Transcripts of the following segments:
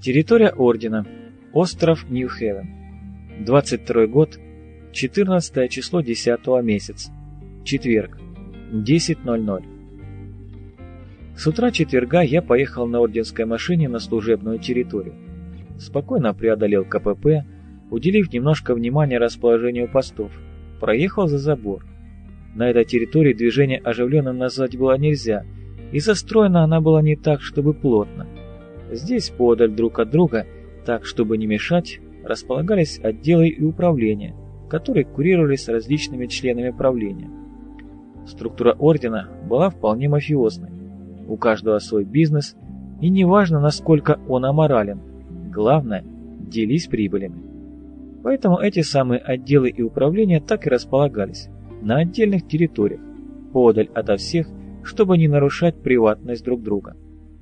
Территория Ордена. Остров Нью-Хевен. 22 год. 14 число 10 месяца. Четверг. 10:00. С утра четверга я поехал на орденской машине на служебную территорию. Спокойно преодолел КПП, уделив немножко внимания расположению постов. Проехал за забор. На этой территории движение оживленным назвать было нельзя, и застроена она была не так, чтобы плотно. Здесь поодаль друг от друга, так, чтобы не мешать, располагались отделы и управления, которые курировались различными членами правления. Структура ордена была вполне мафиозной. У каждого свой бизнес, и неважно, насколько он аморален, главное – делись прибылями. Поэтому эти самые отделы и управления так и располагались, на отдельных территориях, поодаль ото всех, чтобы не нарушать приватность друг друга.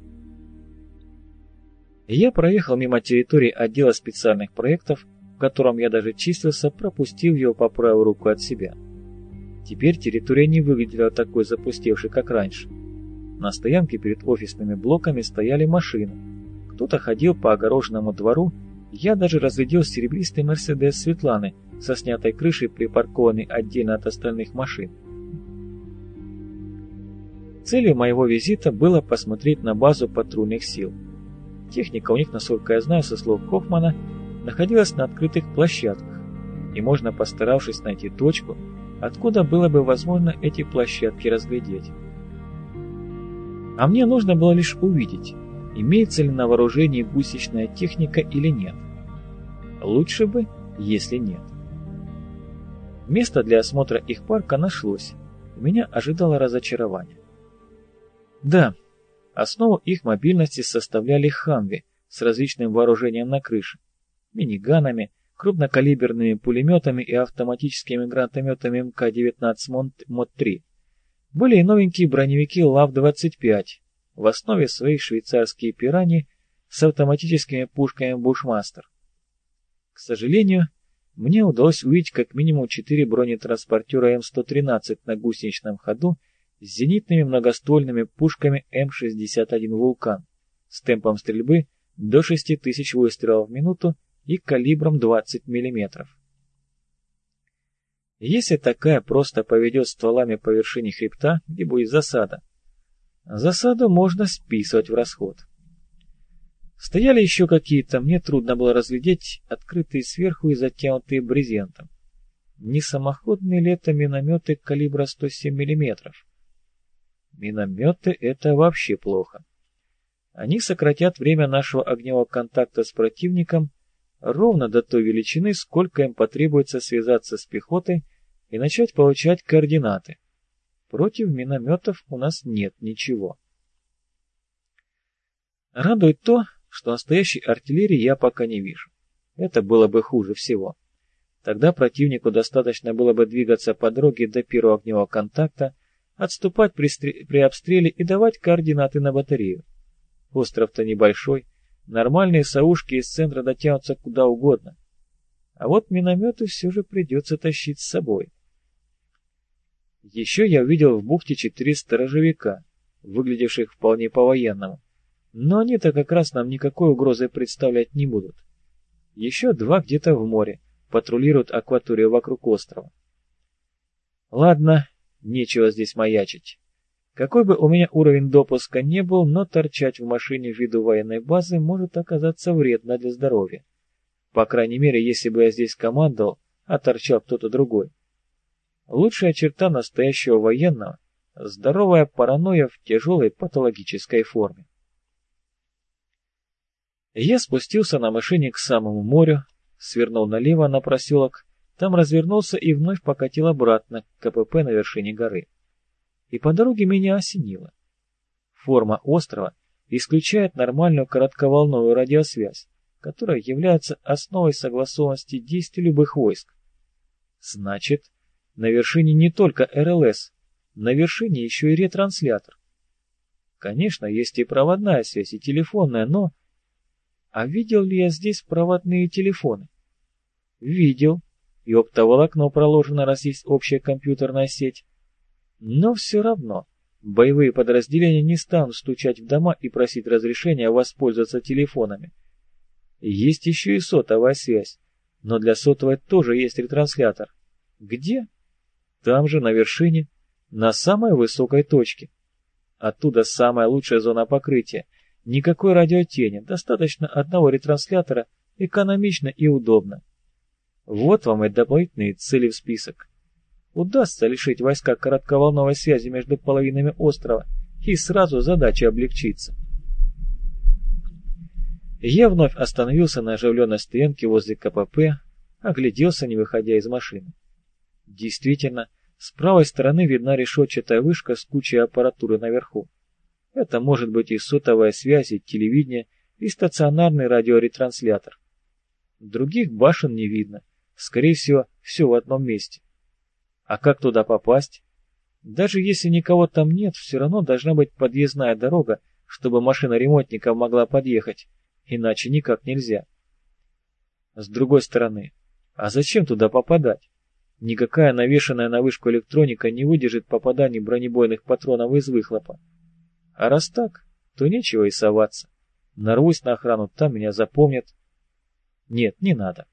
Я проехал мимо территории отдела специальных проектов, в котором я даже числился, пропустив его по правую руку от себя. Теперь территория не выглядела такой запустевшей, как раньше. На стоянке перед офисными блоками стояли машины. Кто-то ходил по огороженному двору, я даже разглядел серебристый Мерседес Светланы со снятой крышей, припаркованный отдельно от остальных машин. Целью моего визита было посмотреть на базу патрульных сил. Техника у них, насколько я знаю, со слов Хоффмана, находилась на открытых площадках, и можно, постаравшись найти точку, откуда было бы возможно эти площадки разглядеть. А мне нужно было лишь увидеть, имеется ли на вооружении гусечная техника или нет. Лучше бы, если нет. Место для осмотра их парка нашлось, и меня ожидало разочарование. Да, основу их мобильности составляли «Хамви» с различным вооружением на крыше, миниганами, крупнокалиберными пулеметами и автоматическими гранатометами МК-19 МОД-3. Были и новенькие броневики ЛАВ-25, в основе своей швейцарские «Пирани» с автоматическими пушками «Бушмастер». К сожалению, мне удалось увидеть как минимум 4 бронетранспортера М113 на гусеничном ходу с зенитными многоствольными пушками М61 «Вулкан» с темпом стрельбы до 6000 выстрелов в минуту и калибром 20 мм. Если такая просто поведет стволами по вершине хребта, где будет засада, засаду можно списывать в расход. Стояли еще какие-то, мне трудно было разглядеть, открытые сверху и затянутые брезентом. Не самоходные ли это минометы калибра 107 мм? Минометы — это вообще плохо. Они сократят время нашего огневого контакта с противником ровно до той величины, сколько им потребуется связаться с пехотой и начать получать координаты. Против минометов у нас нет ничего. Радует то, что настоящей артиллерии я пока не вижу. Это было бы хуже всего. Тогда противнику достаточно было бы двигаться по дороге до первого огневого контакта, отступать при обстреле и давать координаты на батарею. Остров-то небольшой, нормальные саушки из центра дотянутся куда угодно. А вот минометы все же придется тащить с собой. Еще я увидел в бухте 4 сторожевика, выглядевших вполне по-военному, но они-то как раз нам никакой угрозы представлять не будут. Еще 2 где-то в море, патрулируют акваторию вокруг острова. Ладно, нечего здесь маячить. Какой бы у меня уровень допуска не был, но торчать в машине ввиду военной базы может оказаться вредно для здоровья. По крайней мере, если бы я здесь командовал, а торчал кто-то другой. Лучшая черта настоящего военного – здоровая паранойя в тяжелой патологической форме. Я спустился на машине к самому морю, свернул налево на проселок, там развернулся и вновь покатил обратно к КПП на вершине горы. И по дороге меня осенило. Форма острова исключает нормальную коротковолновую радиосвязь, которая является основой согласованности действий любых войск. Значит, на вершине не только РЛС, на вершине еще и ретранслятор. Конечно, есть и проводная связь, и телефонная, но... А видел ли я здесь проводные телефоны? Видел. И оптоволокно проложено, раз есть общая компьютерная сеть. Но все равно боевые подразделения не станут стучать в дома и просить разрешения воспользоваться телефонами. Есть еще и сотовая связь, но для сотовой тоже есть ретранслятор. Где? Там же, на вершине, на самой высокой точке. Оттуда самая лучшая зона покрытия. Никакой радиотени, достаточно одного ретранслятора, экономично и удобно. Вот вам и дополнительные цели в список. Удастся лишить войска коротковолновой связи между половинами острова, и сразу задача облегчится. Я вновь остановился на оживленной стоянке возле КПП, огляделся, не выходя из машины. Действительно, с правой стороны видна решетчатая вышка с кучей аппаратуры наверху. Это может быть и сотовая связь, и телевидение, и стационарный радиоретранслятор. Других башен не видно. Скорее всего, все в одном месте. А как туда попасть? Даже если никого там нет, все равно должна быть подъездная дорога, чтобы машина ремонтника могла подъехать, иначе никак нельзя. С другой стороны, а зачем туда попадать? Никакая навешанная на вышку электроника не выдержит попаданий бронебойных патронов из выхлопа. А раз так, то нечего и соваться. Нарвусь на охрану, там меня запомнят. Нет, не надо.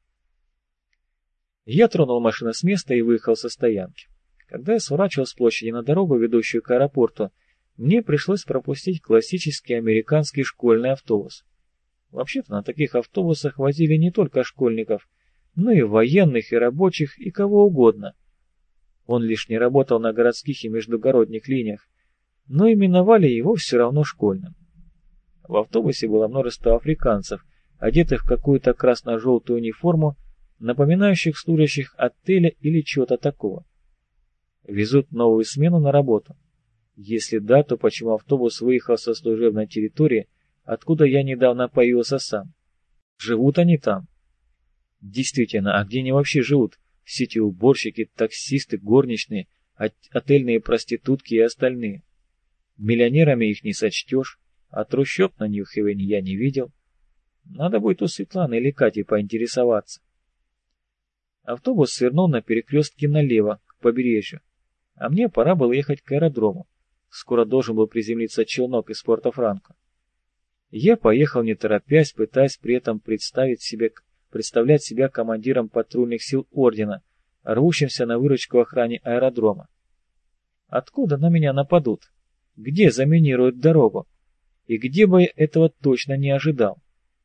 Я тронул машину с места и выехал со стоянки. Когда я сворачивал с площади на дорогу, ведущую к аэропорту, мне пришлось пропустить классический американский школьный автобус. Вообще-то на таких автобусах возили не только школьников, но и военных, и рабочих, и кого угодно. Он лишь не работал на городских и междугородних линиях, но именовали его все равно школьным. В автобусе было множество африканцев, одетых в какую-то красно-желтую униформу, напоминающих служащих отеля или чего-то такого. Везут новую смену на работу. Если да, то почему автобус выехал со служебной территории, откуда я недавно появился сам? Живут они там? Действительно, а где они вообще живут? Все эти уборщики, таксисты, горничные, отельные проститутки и остальные. Миллионерами их не сочтешь, а трущоб на Нью-Хевене я не видел. Надо будет у Светланы или Кати поинтересоваться. Автобус свернул на перекрестке налево, к побережью, а мне пора было ехать к аэродрому. Скоро должен был приземлиться челнок из Порто-Франко. Я поехал не торопясь, пытаясь при этом представлять себя командиром патрульных сил Ордена, рвущимся на выручку охране аэродрома. Откуда на меня нападут? Где заминируют дорогу? И где бы я этого точно не ожидал?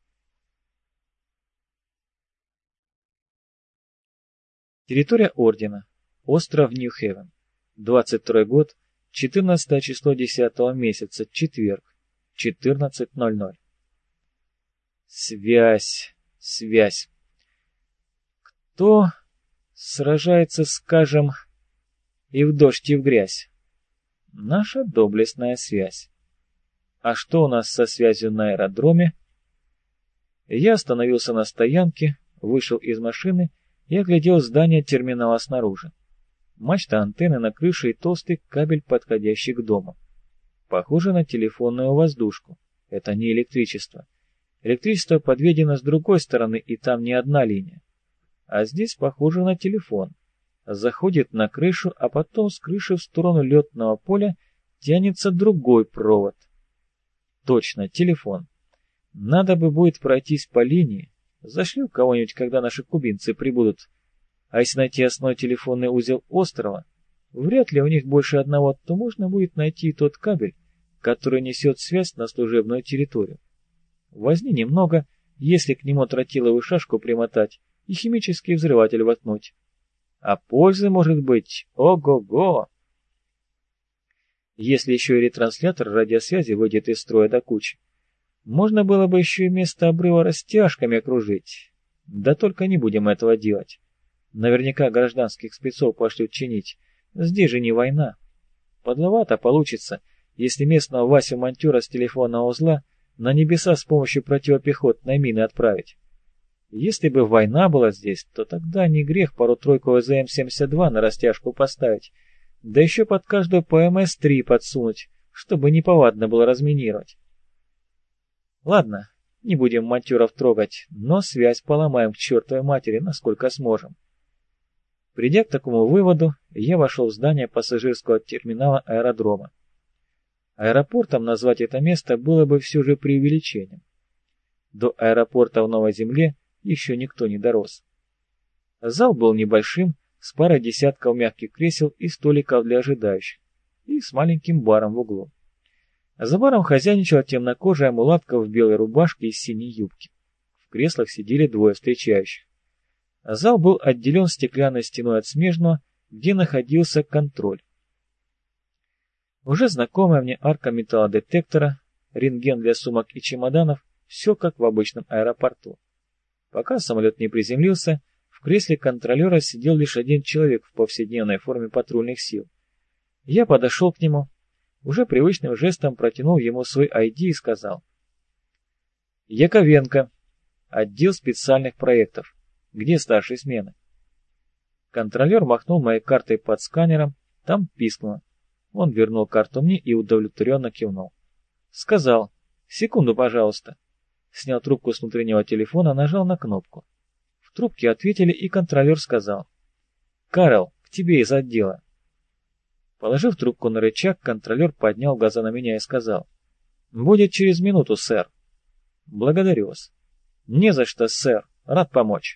Территория Ордена. Остров Нью-Хевен. 22 год, 14 число 10 месяца, четверг, 14:00. Связь. Кто сражается, скажем, и в дождь, и в грязь? Наша доблестная связь. А что у нас со связью на аэродроме? Я остановился на стоянке, вышел из машины и оглядел здание терминала снаружи. Мачта антенны на крыше и толстый кабель, подходящий к дому. Похоже на телефонную воздушку. Это не электричество. Электричество подведено с другой стороны, и там не одна линия. А здесь похоже на телефон. Заходит на крышу, а потом с крыши в сторону летного поля тянется другой провод. Точно, телефон. Надо бы будет пройтись по линии. Зашлю кого-нибудь, когда наши кубинцы прибудут. А если найти основной телефонный узел острова, вряд ли у них больше одного, то можно будет найти и тот кабель, который несет связь на служебную территорию. Возни немного, если к нему тротиловую шашку примотать и химический взрыватель воткнуть. А пользы может быть ого-го! Если еще и ретранслятор радиосвязи выйдет из строя до кучи, можно было бы еще и место обрыва растяжками окружить. Да только не будем этого делать. Наверняка гражданских спецов пошлют чинить. Здесь же не война. Подловато получится, если местного Васю-монтера с телефонного узла на небеса с помощью противопехотной мины отправить. Если бы война была здесь, то тогда не грех пару-тройку ЗМ-72 на растяжку поставить, да еще под каждую ПМС-3 подсунуть, чтобы неповадно было разминировать. Ладно, не будем монтеров трогать, но связь поломаем к чертовой матери, насколько сможем. Придя к такому выводу, я вошел в здание пассажирского терминала аэродрома. Аэропортом назвать это место было бы все же преувеличением. До аэропорта в Новой Земле еще никто не дорос. Зал был небольшим, с парой десятков мягких кресел и столиков для ожидающих, и с маленьким баром в углу. За баром хозяйничала темнокожая мулатка в белой рубашке и синей юбке. В креслах сидели двое встречающих. Зал был отделен стеклянной стеной от смежного, где находился контроль. Уже знакомая мне арка металлодетектора, рентген для сумок и чемоданов, все как в обычном аэропорту. Пока самолет не приземлился, в кресле контролера сидел лишь один человек в повседневной форме патрульных сил. Я подошел к нему, уже привычным жестом протянул ему свой ID и сказал: «Яковенко, отдел специальных проектов. Где старший смены?» Контролер махнул моей картой под сканером, там пискнуло. Он вернул карту мне и удовлетворенно кивнул. Сказал: «Секунду, пожалуйста». Снял трубку с внутреннего телефона, нажал на кнопку. В трубке ответили, и контролер сказал: «Карл, к тебе из отдела». Положив трубку на рычаг, контролер поднял глаза на меня и сказал: «Будет через минуту, сэр». «Благодарю вас». «Не за что, сэр. Рад помочь».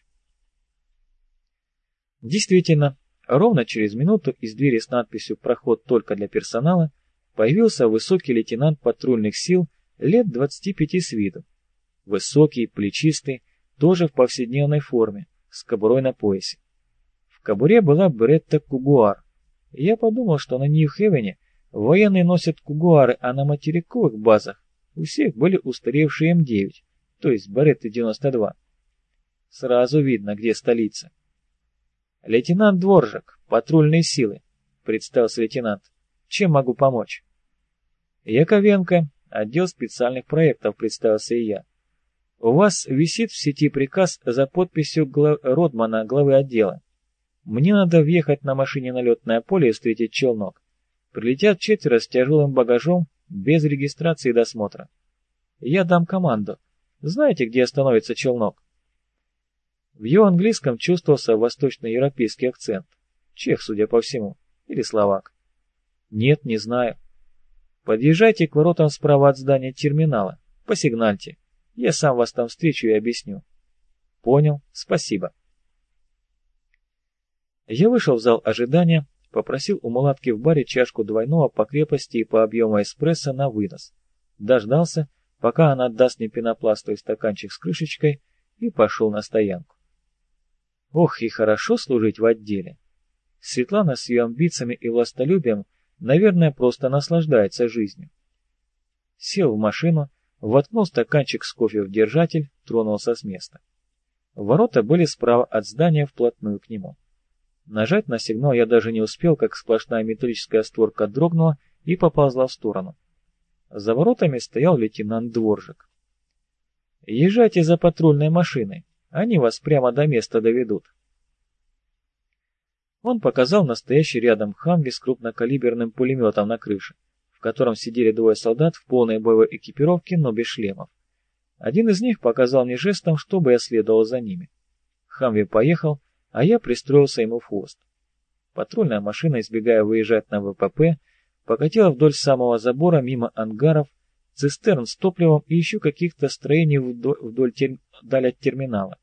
Действительно, ровно через минуту из двери с надписью «Проход только для персонала» появился высокий лейтенант патрульных сил лет 25 с виду. Высокий, плечистый, тоже в повседневной форме, с кобурой на поясе. В кобуре была беретта Кугуар. Я подумал, что на Нью-Хевене военные носят кугуары, а на материковых базах у всех были устаревшие М9, то есть беретты 92. Сразу видно, где столица. «Лейтенант Дворжак, патрульные силы», — представился лейтенант. «Чем могу помочь?» «Яковенко, отдел специальных проектов», — представился и я. «У вас висит в сети приказ за подписью Родмана, главы отдела. Мне надо въехать на машине на летное поле и встретить челнок. Прилетят 4 с тяжелым багажом, без регистрации и досмотра. Я дам команду. Знаете, где остановится челнок?» В его английском чувствовался восточноевропейский акцент. Чех, судя по всему. Или словак. «Нет, не знаю». «Подъезжайте к воротам справа от здания терминала. Посигнальте. Я сам вас там встречу и объясню». «Понял. Спасибо». Я вышел в зал ожидания, попросил у мулатки в баре чашку двойного по крепости и по объему эспрессо на вынос. Дождался, пока она отдаст мне пенопластовый стаканчик с крышечкой, и пошел на стоянку. Ох, и хорошо служить в отделе. Светлана с ее амбициями и властолюбием, наверное, просто наслаждается жизнью. Сел в машину, воткнул стаканчик с кофе в держатель, тронулся с места. Ворота были справа от здания, вплотную к нему. Нажать на сигнал я даже не успел, как сплошная металлическая створка дрогнула и поползла в сторону. За воротами стоял лейтенант Дворжак. «Езжайте за патрульной машиной, они вас прямо до места доведут». Он показал настоящий рядом Хамви с крупнокалиберным пулеметом на крыше, в котором сидели 2 солдат в полной боевой экипировке, но без шлемов. Один из них показал мне жестом, чтобы я следовал за ними. Хамви поехал, а я пристроился ему в хвост. Патрульная машина, избегая выезжать на ВПП, покатила вдоль самого забора мимо ангаров, цистерн с топливом и еще каких-то строений вдаль от терминала.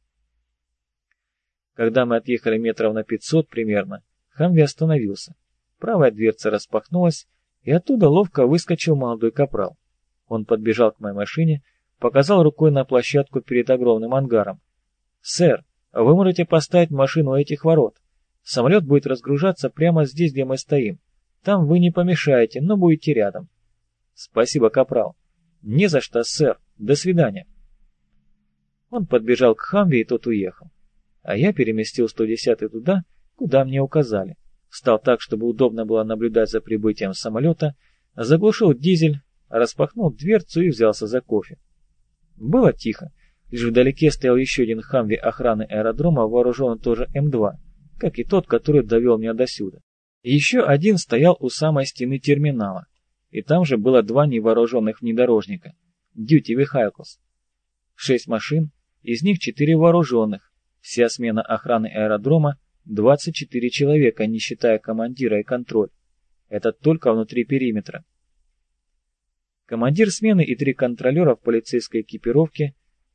Когда мы отъехали метров на 500 примерно, Хамви остановился. Правая дверца распахнулась, и оттуда ловко выскочил молодой капрал. Он подбежал к моей машине, показал рукой на площадку перед огромным ангаром. «Сэр, вы можете поставить машину у этих ворот. Самолет будет разгружаться прямо здесь, где мы стоим. Там вы не помешаете, но будете рядом». «Спасибо, капрал». «Не за что, сэр. До свидания». Он подбежал к Хамви, и тот уехал. А я переместил 110-й туда, куда мне указали. Встал так, чтобы удобно было наблюдать за прибытием самолета, заглушил дизель, распахнул дверцу и взялся за кофе. Было тихо. Лишь вдалеке стоял еще один Хамви охраны аэродрома, вооруженный тоже М2, как и тот, который довел меня досюда. И еще один стоял у самой стены терминала, и там же было 2 невооруженных внедорожника, Duty Vehicles. 6 машин, из них 4 вооруженных, вся смена охраны аэродрома, 24 человека, не считая командира и контроль. Это только внутри периметра. Командир смены и 3 контролера в полицейской экипировке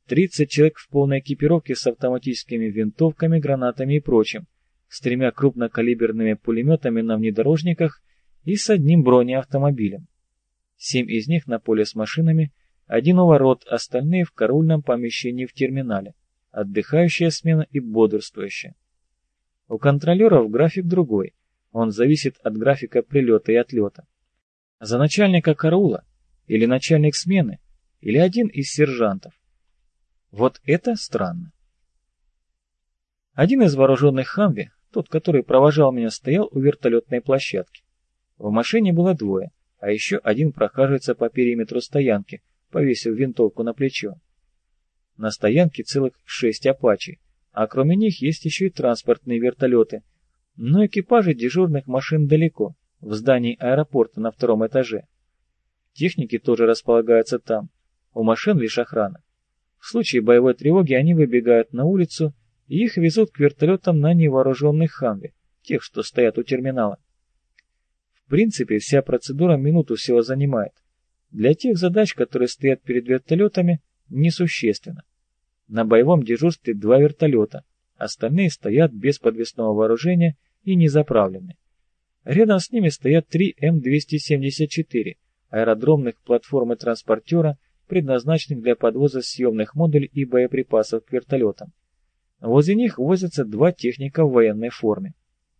30 человек в полной экипировке с автоматическими винтовками, гранатами и прочим, с 3 крупнокалиберными пулеметами на внедорожниках и с 1 бронеавтомобилем. 7 из них на поле с машинами, 1 у ворот, остальные в караульном помещении в терминале, отдыхающая смена и бодрствующая. У контролеров график другой, он зависит от графика прилета и отлета. За начальника караула, или начальник смены, или один из сержантов. Вот это странно. Один из вооруженных «Хамви», тот, который провожал меня, стоял у вертолетной площадки. В машине было 2, а еще один прохаживается по периметру стоянки, повесив винтовку на плечо. На стоянке целых 6 «Апачей», а кроме них есть еще и транспортные вертолеты, но экипажи дежурных машин далеко, в здании аэропорта на 2-м этаже. Техники тоже располагаются там, у машин лишь охрана. В случае боевой тревоги они выбегают на улицу и их везут к вертолетам на невооруженных «Хамви», тех, что стоят у терминала. В принципе, вся процедура минуту всего занимает. Для тех задач, которые стоят перед вертолетами, несущественно. На боевом дежурстве 2 вертолета, остальные стоят без подвесного вооружения и не заправлены. Рядом с ними стоят 3 М-274 аэродромных платформы транспортера, предназначенных для подвоза съемных модулей и боеприпасов к вертолетам. Возле них возятся 2 техника в военной форме.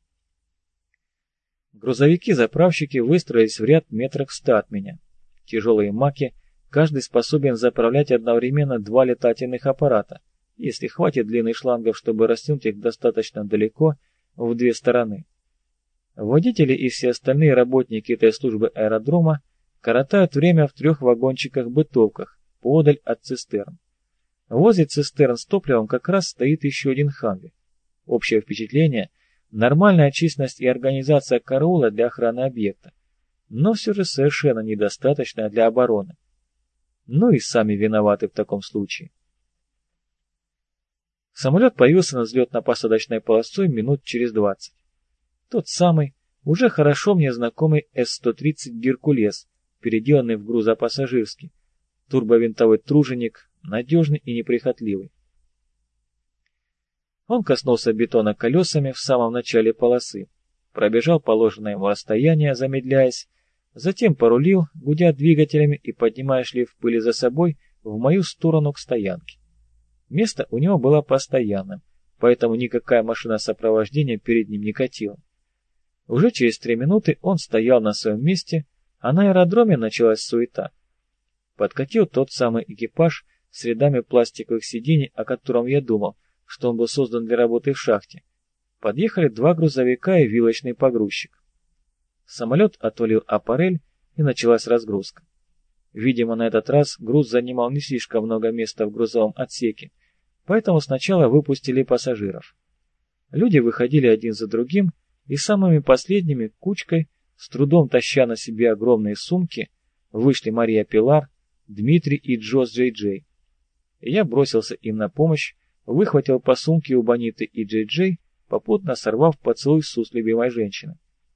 Грузовики-заправщики выстроились в ряд метрах в 100 от меня. Тяжелые маки, каждый способен заправлять одновременно 2 летательных аппарата, если хватит длины шлангов, чтобы растянуть их достаточно далеко в 2 стороны. Водители и все остальные работники этой службы аэродрома коротают время в 3 вагончиках-бытовках, поодаль от цистерн. Возле цистерн с топливом как раз стоит еще один «Хамви». Общее впечатление – нормальная численность и организация караула для охраны объекта, но все же совершенно недостаточная для обороны. Ну и сами виноваты в таком случае. Самолет появился на взлетно-посадочной полосой минут через 20. Тот самый, уже хорошо мне знакомый С-130 «Геркулес», переделанный в грузопассажирский, турбовинтовой труженик, надежный и неприхотливый. Он коснулся бетона колесами в самом начале полосы, пробежал положенное ему расстояние, замедляясь, затем порулил, гудя двигателями и поднимая шлейф пыли за собой в мою сторону к стоянке. Место у него было постоянным, поэтому никакая машина сопровождения перед ним не катила. Уже через 3 минуты он стоял на своем месте, а на аэродроме началась суета. Подкатил тот самый экипаж с рядами пластиковых сидений, о котором я думал, что он был создан для работы в шахте. Подъехали 2 грузовика и вилочный погрузчик. Самолет отвалил аппарель, и началась разгрузка. Видимо, на этот раз груз занимал не слишком много места в грузовом отсеке, поэтому сначала выпустили пассажиров. Люди выходили один за другим, и самыми последними кучкой, с трудом таща на себе огромные сумки, вышли Мария Пилар, Дмитрий и Джоз Джей Джей. Я бросился им на помощь, выхватил по сумке у Бониты и Джей Джей, попутно сорвав поцелуй с любимой женщины.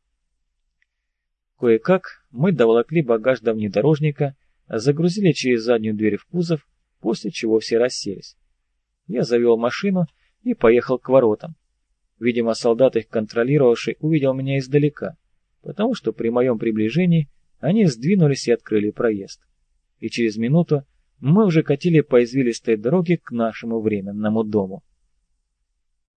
Кое-как мы доволокли багаж до внедорожника, загрузили через заднюю дверь в кузов, после чего все расселись. Я завел машину и поехал к воротам. Видимо, солдат, их контролировавший, увидел меня издалека, потому что при моем приближении они сдвинулись и открыли проезд. И через минуту мы уже катили по извилистой дороге к нашему временному дому.